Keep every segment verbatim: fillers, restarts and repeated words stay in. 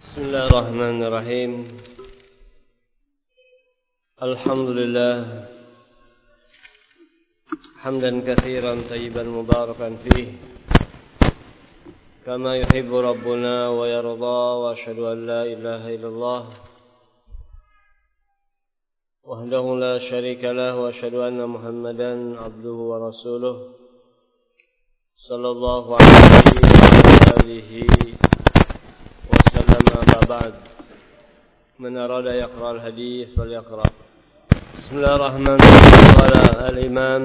Bismillahirrahmanirrahim. Alhamdulillah hamdan katsiran tayyiban mubarakan fih kama yuhibbu rabbuna wa yarda, wa asyhadu an la ilaha illallah wahdahu la syarika lah, wa asyhadu anna Muhammadan abduhu wa rasuluh sallallahu alaihi wa alihi wa sallam. Amma ba'd. Man arada yaqra al-hadith falyaqra. Bismillahirrahmanirrahim. Qala al-Imam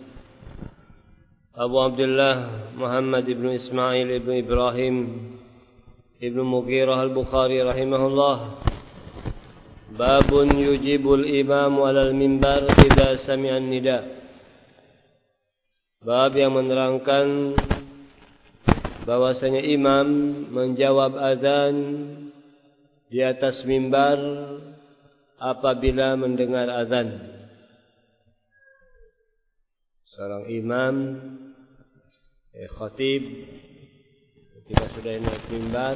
Abu Abdullah Muhammad ibn Ismail ibn Ibrahim ibn Mughirah al-Bukhari rahimahullah. Babun yujibul imamu alal mimbar idza sami'a an-nida. Bab yang menerangkan bahwasanya imam menjawab azan di atas mimbar apabila mendengar azan. Seorang imam, eh, khatib, ketika sudah naik mimbar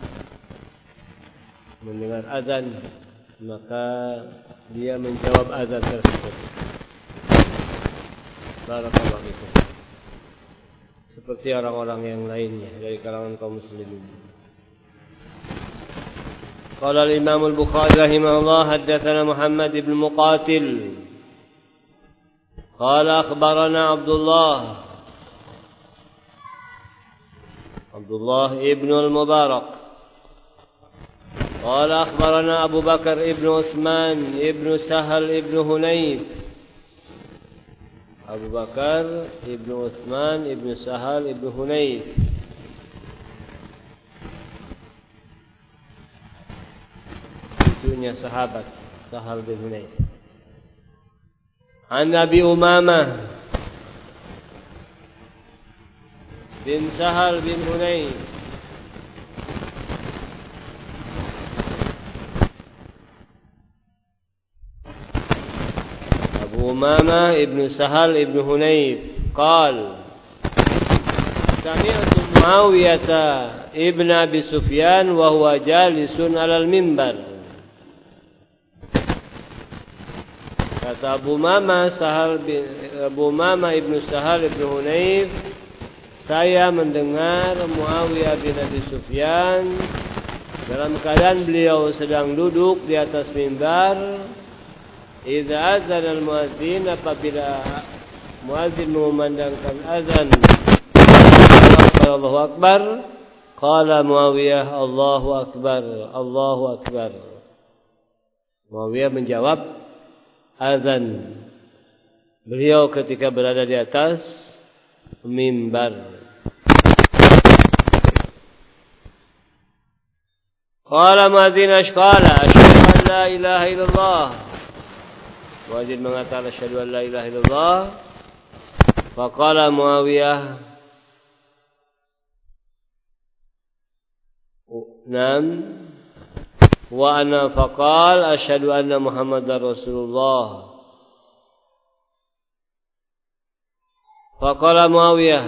mendengar azan, maka dia menjawab azan tersebut. Barakallahu fikum. Seperti orang-orang yang lainnya dari kalangan kaum muslimin. Qala al-Imam al-Bukhari rahimahullah, haddatsana Muhammad ibn Muqatil qala akhbarana Abdullah Abdullah ibn al-Mubarak qala akhbarana Abu Bakar ibn Utsman ibn Sahal ibn Hunayf. Abu Bakar ibn Utsman ibn Sahal ibn Hunayf itunya sahabat Sahal bin Hunayf. An Abi Umamah bin Sahal bin Hunayf Umamah ibn Sahal ibn Hunayf qal sami'tu Muawiyah ibn Abi Sufyan wa huwa jalisun 'alal mimbar. Kata Abu Umamah Sahal bin Abu Umamah ibn Sahal ibn Hunayf, saya mendengar Muawiyah bin Abi Sufyan dalam keadaan beliau sedang duduk di atas mimbar. Idza azan al-muadzin, apabila muadzin mengumandangkan azan, Allahu akbar, qala Muawiyah Allahu akbar, Allahu akbar. Muawiyah menjawab azan beliau ketika berada di atas mimbar. Qala muadzin ashqala asyhadu an la ilaha illallah. Muadzin mengatakan asyhadu an la ilaha illallah. Faqala Muawiyah, nam wa ana faqala asyhadu anna Muhammadar Rasulullah. Faqala Muawiyah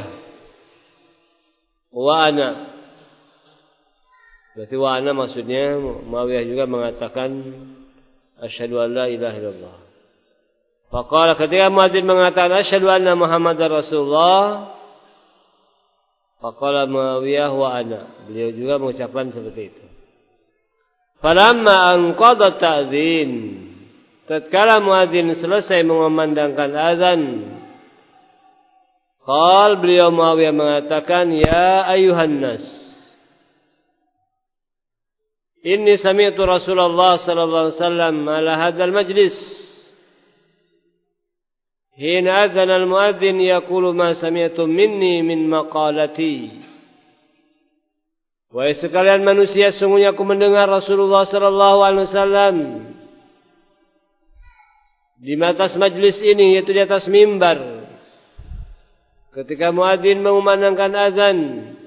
wa ana. Berarti wa ana maksudnya Muawiyah juga mengatakan asyhadu an la ilaha illallah. Faqala, ketika muadzin mengatakan asyhadu anna Muhammadar Rasulullah, faqala Muawiyah wa ana, beliau juga mengucapkan seperti itu. Falamma anqadha ta'dzin, tatkala muadzin selesai mengumandangkan azan, qal, beliau Muawiyah mengatakan, ya ayuhan nas, inni sami'tu Rasulullah sallallahu alaihi wasallam ala hadzal majlis. Hina adzana al-muadzin yaqulu ma sami'tum minni min maqalati. Wahai sekalian manusia, sungguhnya aku mendengar Rasulullah sallallahu alaihi wasallam di atas majlis ini, yaitu di atas mimbar, ketika muadzin mengumandangkan azan,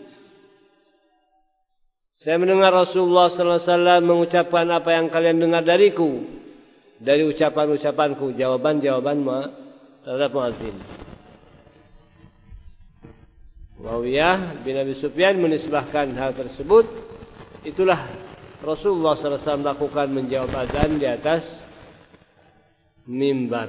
saya mendengar Rasulullah sallallahu alaihi wasallam mengucapkan apa yang kalian dengar dariku, dari ucapan-ucapanku, jawaban-jawaban terhadap muadzin. Muawiyah bin Abi Sufyan menisbahkan hal tersebut, itulah Rasulullah sallallahu alaihi wasallam lakukan menjawab azan di atas mimbar.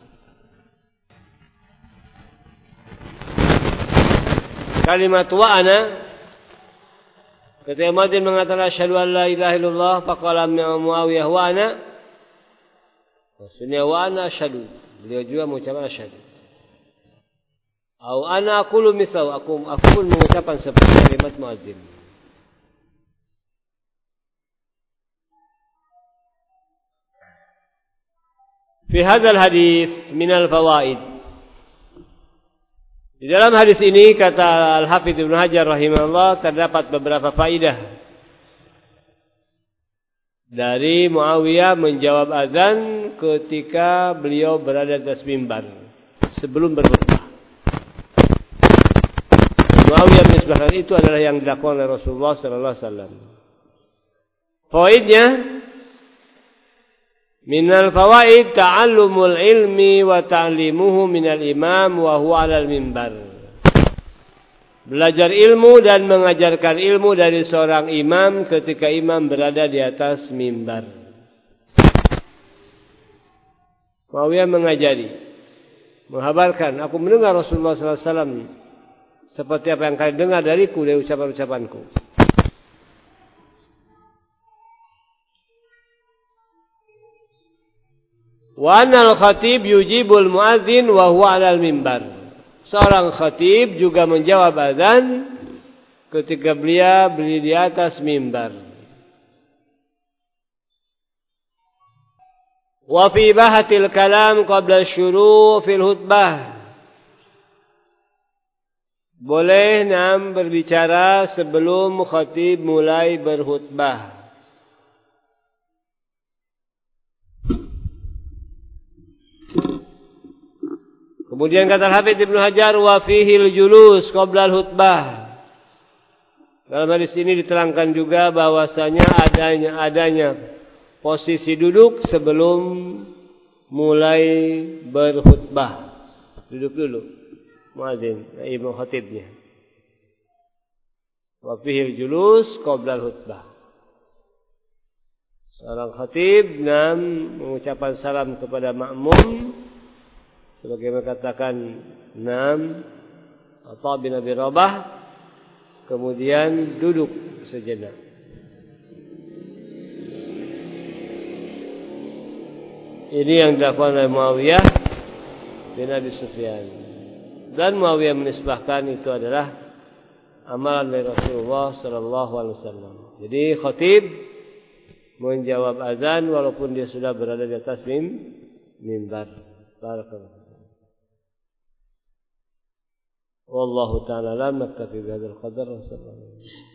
Kalimat wa ana, ketika muadzin mengatakan asyhadu an la ilaha illallah, faqala Muawiyah wa ana, maksudnya wa ana asyhadu, beliau juga mengucapkan asyhadu. Au ana aqulu misal, aku aku pun mengucapkan seperti kalimat muadzin. Fi hadzal hadits minal fawaid. Di dalam hadis ini kata Al-Hafidz Ibnu Hajar rahimahullah terdapat beberapa faidah dari Muawiyah menjawab azan ketika beliau berada di atas mimbar sebelum berkhutbah. Muawiyah menisbahkan itu adalah yang dilakukan oleh Rasulullah sallallahu alaihi wasallam. Fawaidnya, minal fawaid ta'allumul ilmi wa ta'limuhu minal imam wa huwa 'alal mimbar. Belajar ilmu dan mengajarkan ilmu dari seorang imam ketika imam berada di atas mimbar. Muawiyah mengajari, menghabarkan, aku mendengar Rasulullah sallallahu alaihi wasallam seperti apa yang kalian dengar dariku dari ucapan-ucapanku. Wa anal khatib yujibul muadzin wa huwa 'alal mimbar. Seorang khatib juga menjawab azan ketika beliau berdiri di atas mimbar. Wa fi bahatil kalam qabla syuru' fil khutbah. Boleh nam berbicara sebelum khatib mulai berkhutbah. Kemudian kata Hafidz Ibnu Hajar, wa fihil julus qabla al-khutbah. Dalam hadis ini diterangkan juga bahwasanya adanya adanya posisi duduk sebelum mulai berkhutbah. Duduk dulu muadzin, imam khatibnya. Wa fihil julus qabla al-khutbah. Seorang khatib nam mengucapkan salam kepada makmum sebagaimana katakan nam Atha bin Abi Rabah, kemudian duduk sejenak. Ini yang dilakukan oleh Muawiyah bin Abi Sufyan. Dan Muawiyah menisbahkan itu adalah amalan dari Rasulullah sallallahu alaihi wasallam. Jadi khatib menjawab azan walaupun dia sudah berada di atas mim, mimbar. Barakallahu. Wallahu ta'ala lam naktafi bihadzal qadar.